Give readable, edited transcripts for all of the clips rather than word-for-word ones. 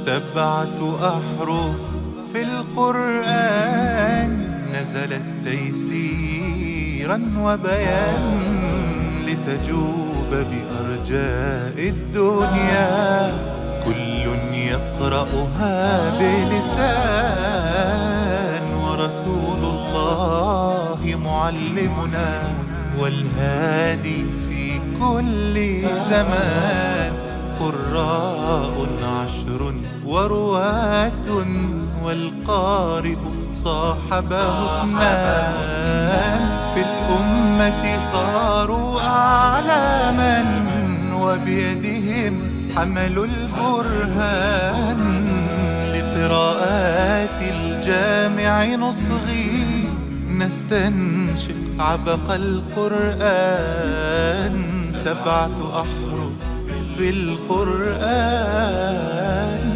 7 أحرف في القرآن نزلت تيسيرا وبيان لتجوب بأرجاء الدنيا، كل يقرأها بلسان، ورسول الله معلمنا والهادي في كل زمان. قراء 10 ورواة والقارئ صاحبه 2، في الأمة صاروا أعلاما وبيدهم حملوا البرهان. لقراءات الجامع نصغي نستنشق عبق القرآن، 7 أحرف في القرآن.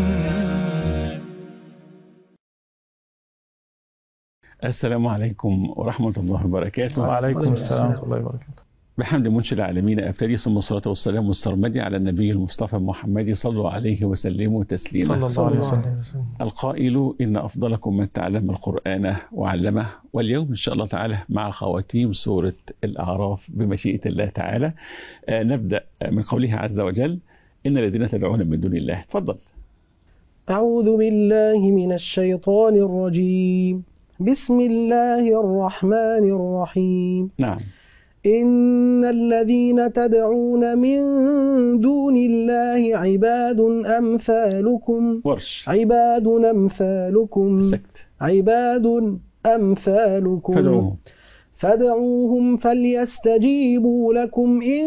السلام عليكم ورحمة الله وبركاته. وعليكم السلام ورحمة الله وبركاته. بحمد منشئ العالمين أبتدي، ثم الصلاة والسلام والسرمدي على النبي المصطفى محمد، صلوا عليه وسلموا تسليما. صلى الله عليه وسلم. القائل إن أفضلكم من تعلم القرآن وعلمه. واليوم إن شاء الله تعالى مع خواتيم سورة الأعراف بمشيئة الله تعالى. نبدأ من قوله عز وجل: إن الذين تدعون من دون الله. تفضل. أعوذ بالله من الشيطان الرجيم. بسم الله الرحمن الرحيم. نعم. إن الذين تدعون من دون الله عباد أمثالكم. ورش. عباد أمثالكم. سكت. عباد أمثالكم. فادعوهم فليستجيبوا لكم إن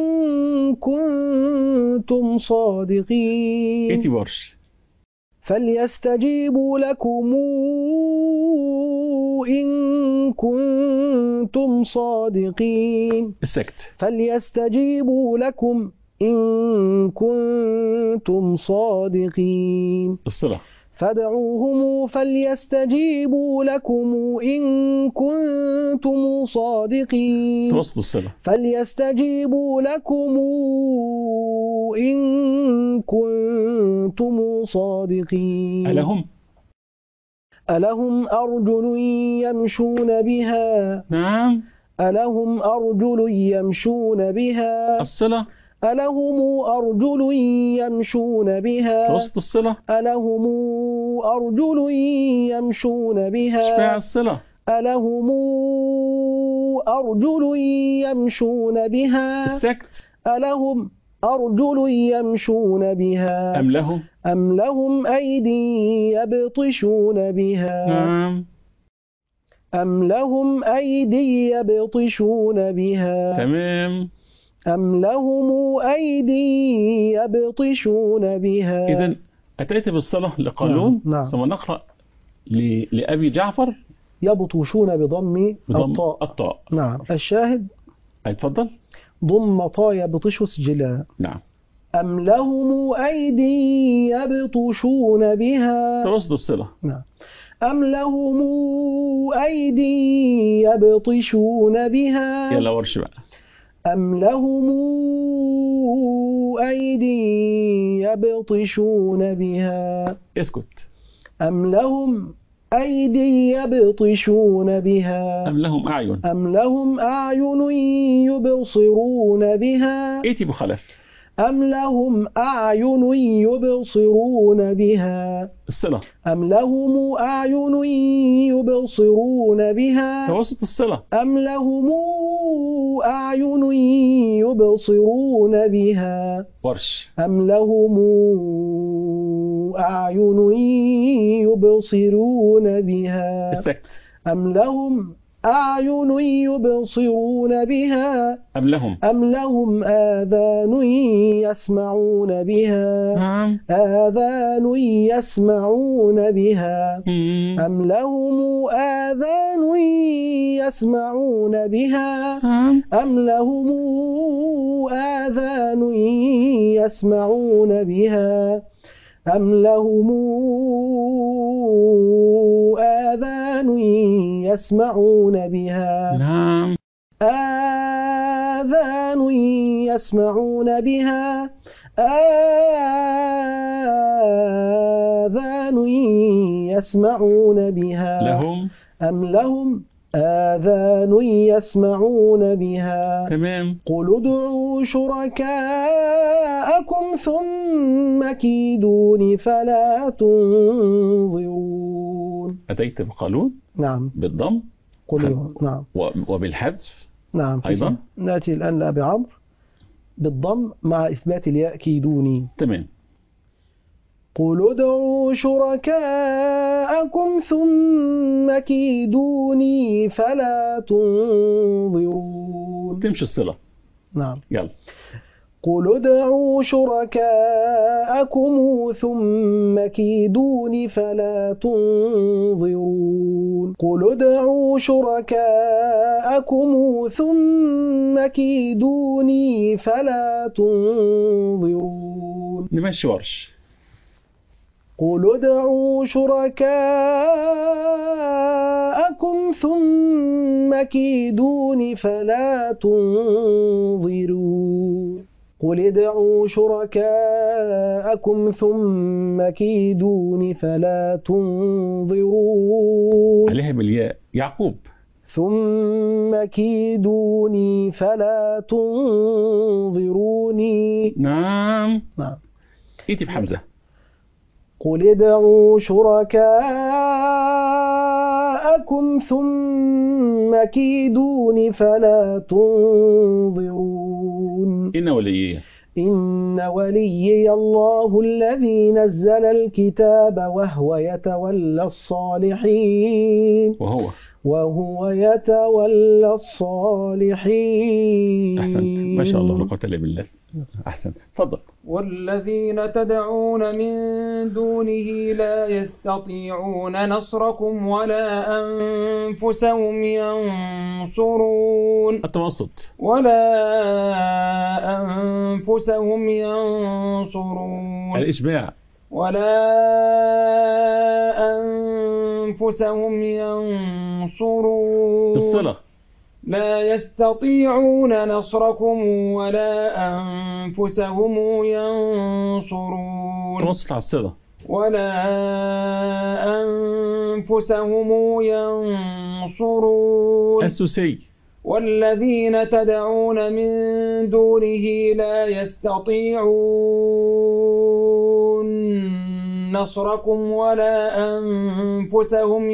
كنتم صادقين. إيتي ورش. فليستجيبوا لكم إن كنتم صادقين. السكت. فليستجيبوا لكم إن كنتم صادقين. الصلة. فادعوهم فليستجيبوا لكم إن كنتم صادقين. توسط الصلة. فليستجيبوا لكم إن كنتم صادقين. ألهم أرجل يمشون بها. نعم. ألهم أرجل يمشون بها. الصلة. ألهم أرجل يمشون بها. توسط الصلة. ألهم أرجل يمشون بها. اشبع الصلة. ألهم أرجل يمشون بها. السكت. ألهم أرجل يمشون بها. أم لهم أيدي يبطشون بها. نعم. أم لهم أيدي يبطشون بها. تمام. أم لهم أيدي يبطشون بها. إذن أتيت بالصلاة لقانون. نعم. ثم نقرأ لأبي جعفر يبطشون بضم الطاء. نعم. الشاهد. اتفضل. ضم طا يبطش سجلا. نعم. أم لهم أيدي يبطشون بها. توسط الصلة. نعم. أم لهم أيدي يبطشون بها. يلا ورش بقى. أم لهم أيدي يبطشون بها. اسكت. أم لهم أيدي يبطشون بها. أم لهم أعين. أم لهم أعين يبصرون بها. إيتي بخلف. أم لهم أعين يبصرون بها. الصلة. أم لهم أعين يبصرون بها. توسط الصلة. أم لهم أعين يبصرون بها. ورش. أم لهم أعين يبصرون بها. السكت. أم لهم أعين يبصرون بها. أم لهم آذان يسمعون بها. نعم. آذان يسمعون بها. أم لهم آذان يسمعون بها. أم لهم آذان يسمعون بها. أم لهم آذان يسمعون بها. نعم. آذان يسمعون بها. يسمعون بها لهم أم لهم آذان يسمعون بها تمام. قل ادعوا شركاءكم ثم كيدون فلا تنظرون. أتيت بقالون نعم بالضم نعم وبالحذف نعم أيضا. نأتي الآن لأبي عمرو بالضم مع إثبات الياء كيدوني. تمام. قل ادعوا شركاءكم ثم كيدوني فلا تنظرون. تمشي الصلة. نعم. يلا. قل ادعوا شركاءكم ثم كيدوني فلا تنظرون. قل ادعوا شركاءكم ثم كيدوني فلا تنظرون. نمشي ورش. قل ادعوا شركاءكم ثم كيدون فلا تنظرون. قل ادعوا شركاءكم ثم كيدون فلا تنظرون. عليها بالياء يعقوب. ثم كيدوني فلا تنظروني. نعم. نعم. إيتي بحمزة. قل ادعوا شركاءكم ثم كيدون فلا تنظرون. إن وليي. إن وليي الله الذي نزل الكتاب وهو يتولى الصالحين. وهو يتولى الصالحين. أحسنت ما شاء الله لا قوة إلا بالله. أحسنت. تفضل. والذين تدعون من دونه لا يستطيعون نصركم ولا أنفسهم ينصرون. التوسط. ولا أنفسهم ينصرون. الإشباع. ولا أنفسهم ينصرون. الصلة. لا يستطيعون نصركم ولا أنفسهم ينصرون. توسط على الصلة. ولا أنفسهم ينصرون. السوسي. والذين تدعون من دونه لا يستطيعون نصركم ولا أنفسهم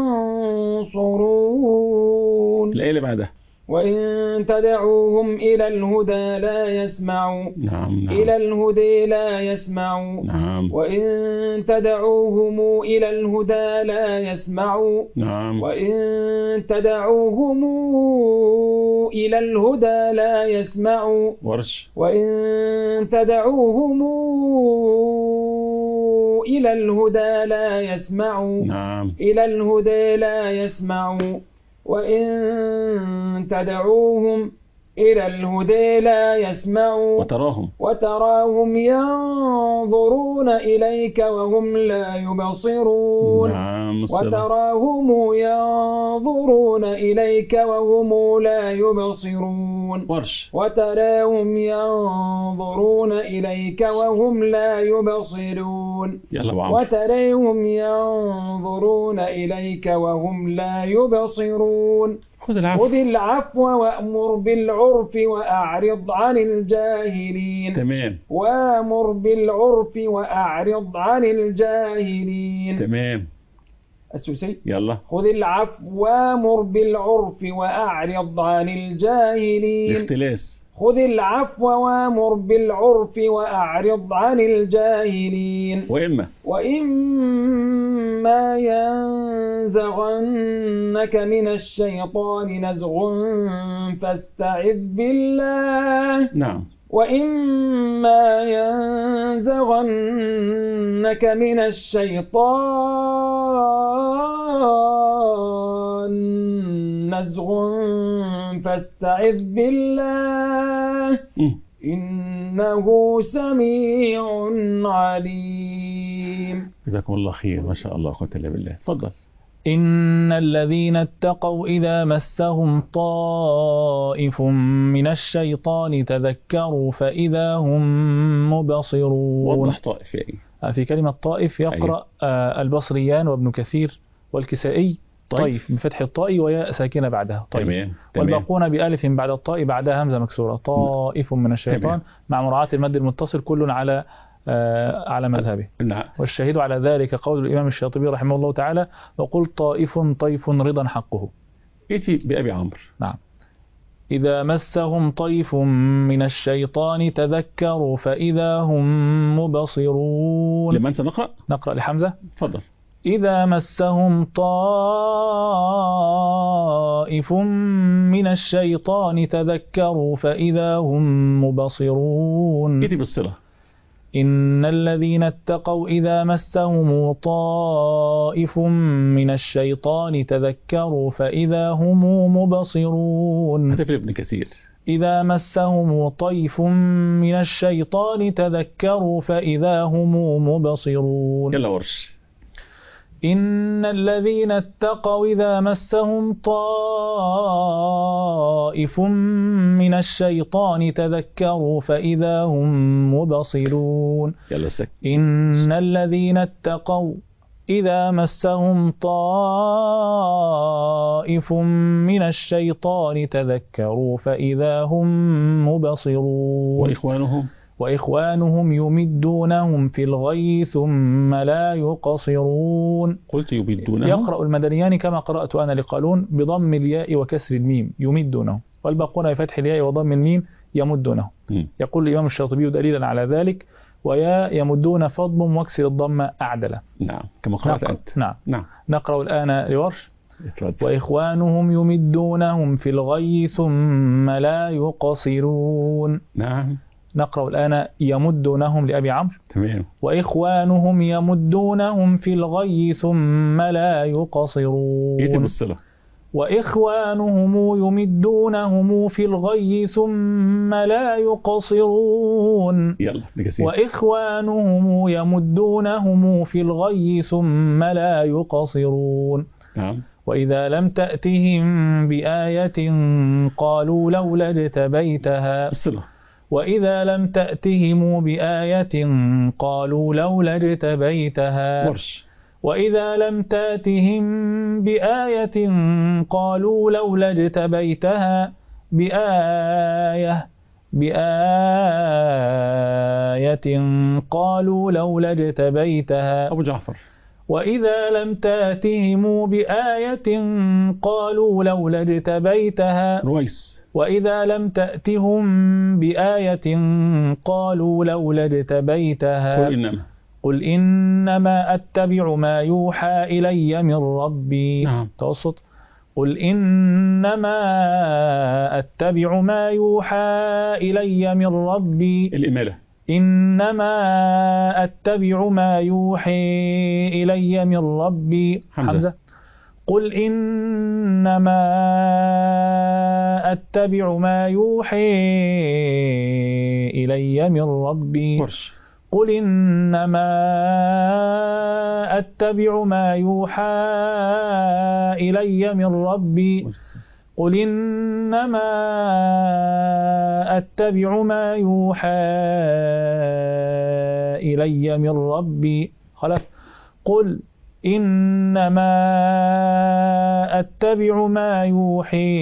ينصرون. الآية اللي بعدها. وإن تدعوهم إلى الهدى لا يسمعوا. نعم. إلى الهدى لا يسمعوا. نعم. وإن تدعوهم إلى الهدى لا يسمعوا. نعم. وإن تدعوهم إلى الهدى لا يسمعوا. ورش. وإن تدعوهم إلى الهدى لا يسمعوا. نعم. إلى الهدى لا يسمعوا. وإن تدعوهم إلى الهدى لا يسمعوا. وتراهم ينظرون إليك وهم لا يبصرون. نعم. وتراهم ينظرون إليك وهم لا يبصرون. ورش. وتراهم ينظرون إليك وهم لا يبصرون. وتراهم ينظرون إليك وهم لا يبصرون. خذ العفو وأمر بالعرف وأعرض عن الجاهلين. تمام. وأمر بالعرف وأعرض عن الجاهلين. تمام. السوسي. يلا. خذ العفو وأمر بالعرف وأعرض عن الجاهلين. الاختلاس. خذ العفو وأمر بالعرف وأعرض عن الجاهلين. وإما ينزغنك من الشيطان نزغ فاستعذ بالله. نعم. وإما ينزغنك من الشيطان نزغ فاستعذ بالله إنه سميع عليم. جزاكم الله خير ما شاء الله قوة إلا بالله. تفضل. إن الذين اتقوا إذا مسهم طائف من الشيطان تذكروا فإذا هم مبصرون. وضح طائف يعني. في كلمة طائف يقرأ البصريان وابن كثير والكسائي طيف بفتح الطاء وياء ساكنة بعدها طيف. تمام. والباقون بألف بعد الطاء بعدها همزة مكسورة طائف من الشيطان. تمام. مع مراعاة المد المتصل كل على مذهبه. نعم. والشاهد على ذلك قول الإمام الشاطبي رحمه الله تعالى وقل طائف طيف رضا حقه. ائتي بأبي عمرو. نعم. إذا مسهم طيف من الشيطان تذكروا فإذا هم مبصرون. لمن سنقرأ؟ نقرأ لحمزة. تفضل. إذا مسهم طائف من الشيطان تذكروا فإذا هم مبصرون. ائتي بالصلة. إن الذين اتقوا إذا مسهم طائف من الشيطان تذكروا فإذا هم مبصرون. هتفرق ابن كثير. إذا مسهم طيف من الشيطان تذكروا فإذا هم مبصرون. يلا ورش. إن الذين اتقوا إذا مسهم طائف من الشيطان تذكروا فإذا هم مبصرون. يلا سك. إن الذين اتقوا إذا مسهم طائف من الشيطان تذكروا فإذا هم مبصرون. وإخوانهم يمدونهم في الغي ثم لا يقصرون. قلت يمدونهم. يقرأ المدنيان كما قرأت أنا لقالون بضم الياء وكسر الميم يمدونهم والباقون بفتح الياء وضم الميم يمدونهم. يقول الإمام الشاطبي دليلا على ذلك ويا يمدون فضم واكسر الضم أعدل. نعم كما قرأت أنت. نعم. نقرأ الآن لورش. وإخوانهم يمدونهم في الغي ثم لا يقصرون. نعم. نقرأ الآن يمدونهم لأبي عمرو. تمام. وإخوانهم يمدونهم في الغي ثم لا يقصرون. ائتي بالصلة. وإخوانهم يمدونهم في الغي ثم لا يقصرون. يلا نكسير. وإخوانهم يمدونهم في الغي ثم لا يقصرون. نعم. وإذا لم تأتهم بآية قالوا لولا اجتبيتها. الصلة. وإذا لم تأتهم بآية قالوا لولا اجتبيتها. ورش. وإذا لم تأتهم بآية قالوا لولا اجتبيتها بآية قالوا لولا اجتبيتها. أبو جعفر. وإذا لم تأتهم بآية قالوا لولا اجتبيتها. رويس. وإذا لم تأتهم بآية قالوا لولا اجتبيتها. قل إنما أتبع ما يوحى إلي من ربي. نعم. توسط. قل إنما أتبع ما يوحى إلي من ربي. الإمالة. إنما أتبع ما يوحي إلي من ربي. حمزة. قل إنما أتبع ما يوحي إلي من ربي. ورش. قل إنما أتبع ما يوحى إلي من ربي. قل إنما أتبع ما يوحى إلي من ربي. خلف. قل إنما أتبع ما يوحي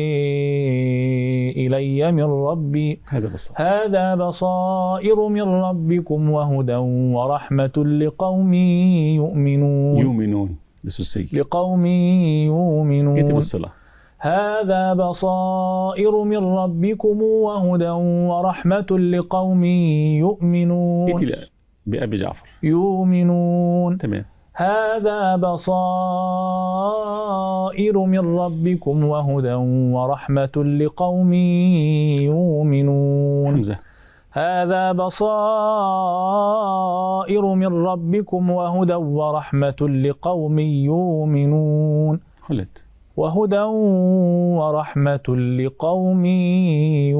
إلي من ربي. هذا بصائر من ربكم وهدى ورحمة لقوم يؤمنون. لقوم يؤمنون. هذا بصائر من ربكم وهدى ورحمة لقوم يؤمنون. بأبي جعفر. يؤمنون. تمام. هذا بصائر من ربكم وهدى ورحمة لقوم يؤمنون. حمزة. هذا بصائر من ربكم وهدى ورحمة لقوم يؤمنون. وهدى ورحمة لقوم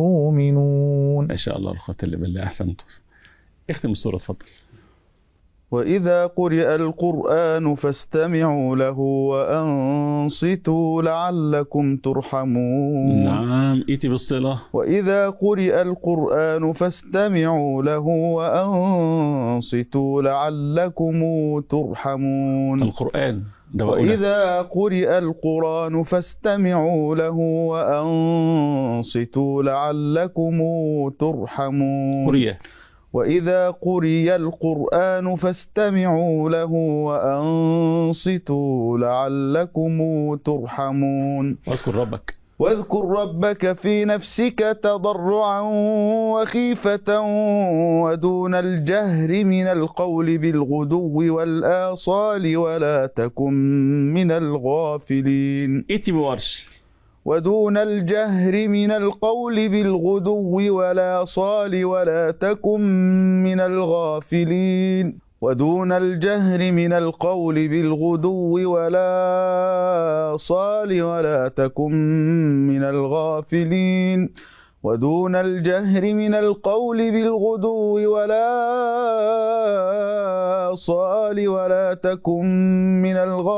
يؤمنون. ما شاء الله الخوة اللي بالله. أحسنتم. اختم السورة تفضل. وإذا قرئ القرآن فاستمعوا له وأنصتوا لعلكم ترحمون. نعم، إيتي بالصلة. وإذا قرئ القرآن فاستمعوا له وأنصتوا لعلكم ترحمون. القرآن وإذا قرئ القرآن فاستمعوا له وأنصتوا لعلكم ترحمون. وإذا قرئ القرآن فاستمعوا له وأنصتوا لعلكم ترحمون. واذكر ربك في نفسك تضرعا وخيفة ودون الجهر من القول بالغدو والآصال ولا تكن من الغافلين. ودون الجهر من القول بالغدو والآصال ولا تكن من الغافلين. ودون الجهر من القول بالغدو والآصال ولا تكن من الغافلين. ودون الجهر من القول بالغدو والآصال ولا تكن من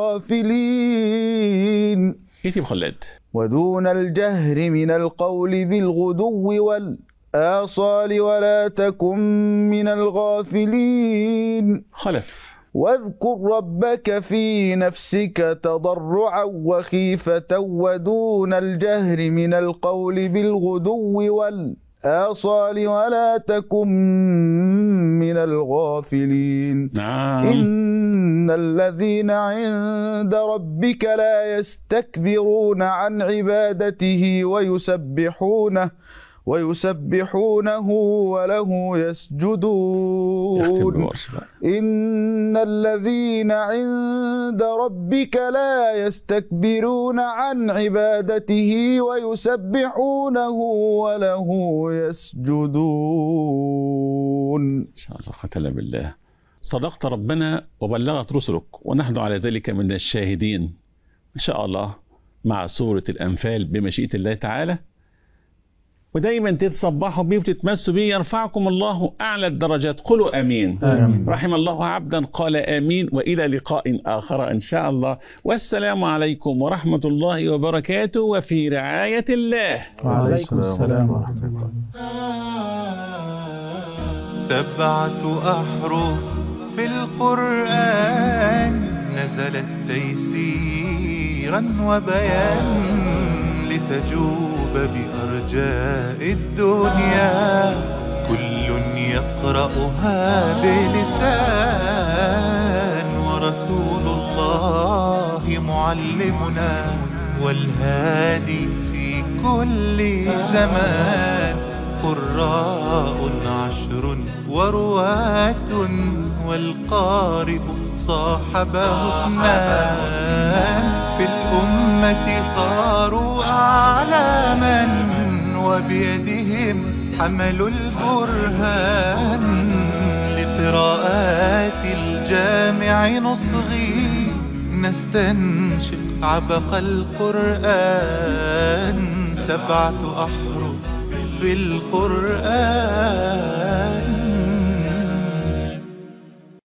الغافلين. ودون الجهر من القول بالغدو والآصال ولا تكن من الغافلين. واذكر ربك في نفسك تضرعا وخيفة ودون الجهر من القول بالغدو والآصال ولا تكن من الغافلين. إن الذين عند ربك لا يستكبرون عن عبادته ويسبحونه وله يسجدون. إن الذين عند ربك لا يستكبرون عن عبادته ويسبحونه وله يسجدون. إن شاء الله قتل بالله. صدقت ربنا وبلغت رسلك ونحن على ذلك من الشاهدين إن شاء الله مع سورة الأنفال بمشيئة الله تعالى. ودايما تتصبحوا بيه وتتمسوا بيه يرفعكم الله أعلى الدرجات. قولوا آمين. رحم الله عبدا قال آمين. وإلى لقاء آخر إن شاء الله، والسلام عليكم ورحمة الله وبركاته، وفي رعاية الله. وعليكم السلام ورحمة الله. 7 أحرف في القرآن نزلت تيسيرا وبيان لتجوب بأرجاء الدنيا، كل يقرأها بلسان، ورسول الله معلمنا والهادي في كل زمان. قراء 10 ورواة والقارئ صاحبه 2، في الأمة صاروا أعلاما وبيدهم حملوا البرهان. لقراءات الجامع نصغي نستنشق عبق القرآن. 7 أحرف في القرآن.